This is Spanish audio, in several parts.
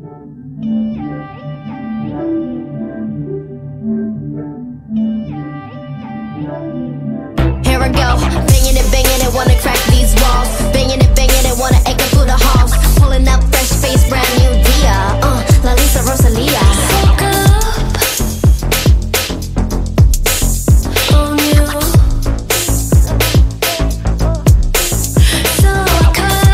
Here I go, banging it, wanna crack these walls. Banging it, wanna echo through the halls. Pulling up fresh face, brand new Dia. La Lisa Rosalia. Woke up on you, so I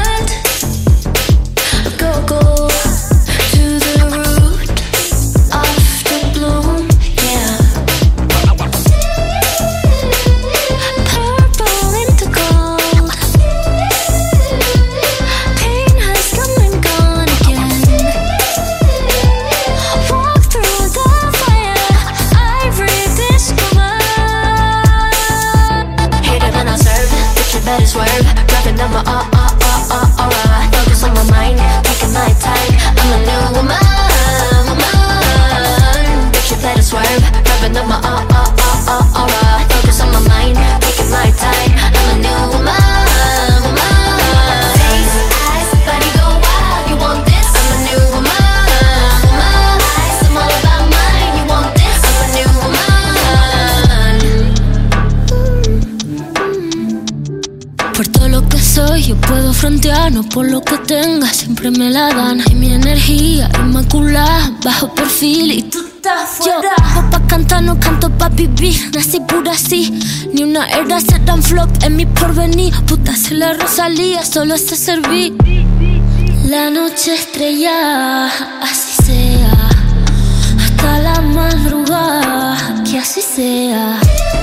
could go to the root of the bloom, yeah. Purple into gold, pain has come and gone again. Walk through the fire, I rediscover. Hate it when I serve, bitch you better swerve. Dropping number, alright. Focus on my mind, taking my time. I'm a new woman. Bitch you better swerve. Dropping number, alright. Focus on my mind, taking my time. I'm a new woman. Face, eyes, body go wild. You want this? I'm a new woman. Eyes, I'm all about mine. You want this? I'm a new woman. Por todo lo que soy, yo puedo frontear, no por lo que tenga, siempre me la dan. Y mi energía inmaculada, bajo perfil y tú estás fuera. Yo, pa' cantar, no canto pa' vivir, nací pura así. Ni una era se dan flop en mi porvenir. Puta, se la Rosalía, solo sé servir. La noche estrellada, así sea. Hasta la madrugada, que así sea.